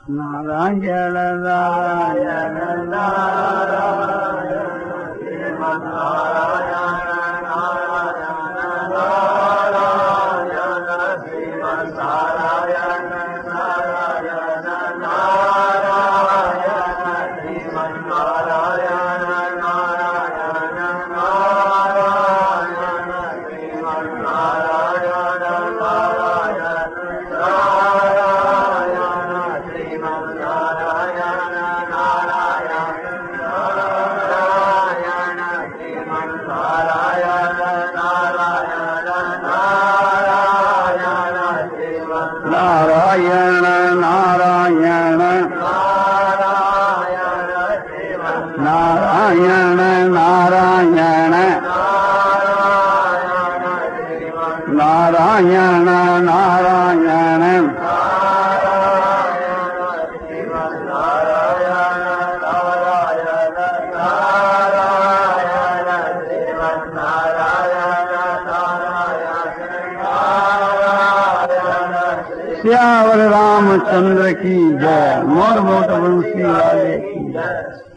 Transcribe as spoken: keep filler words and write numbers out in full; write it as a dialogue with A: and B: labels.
A: नारायण नारायण नारायण श्रीमन्नारायण नारायण श्रीमन्नारायण नारायण नारायण श्रीमन्नारायण नारायण नारायण श्रीमन्नारायण नारायण नारायण नारायण नारायण नारायण नारायण नारायण श्यावर रामचंद्र की जय। मोर मोट वंशी वाले की जय।